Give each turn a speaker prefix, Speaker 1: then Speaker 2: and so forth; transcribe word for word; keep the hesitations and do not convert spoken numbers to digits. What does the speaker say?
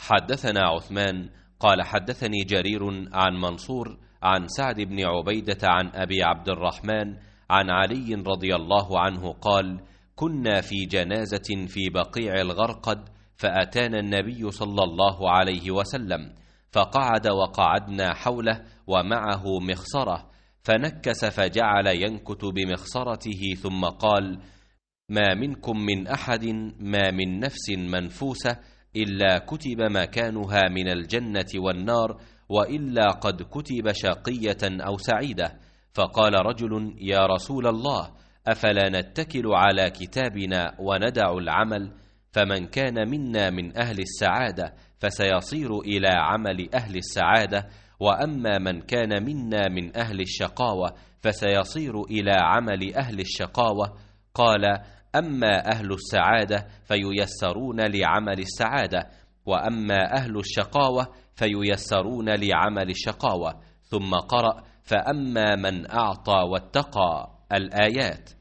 Speaker 1: حدثنا عثمان قال حدثني جرير عن منصور عن سعد بن عبيدة عن أبي عبد الرحمن عن علي رضي الله عنه قال: كنا في جنازة في بقيع الغرقد، فأتانا النبي صلى الله عليه وسلم، فقعد وقعدنا حوله ومعه مخصرة، فنكس فجعل ينكت بمخصرته، ثم قال: ما منكم من أحد ما من نفس منفوسة إلا كتب مكانها من الجنة والنار، وإلا قد كتب شقية أو سعيدة. فقال رجل: يا رسول الله، أفلا نتكل على كتابنا وندع العمل؟ فمن كان منا من أهل السعادة فسيصير إلى عمل أهل السعادة، وأما من كان منا من أهل الشقاوة فسيصير إلى عمل أهل الشقاوة. قال: أما أهل السعادة فييسرون لعمل السعادة، وأما أهل الشقاوة فييسرون لعمل الشقاوة. ثم قرأ: فأما من أعطى واتقى الآيات.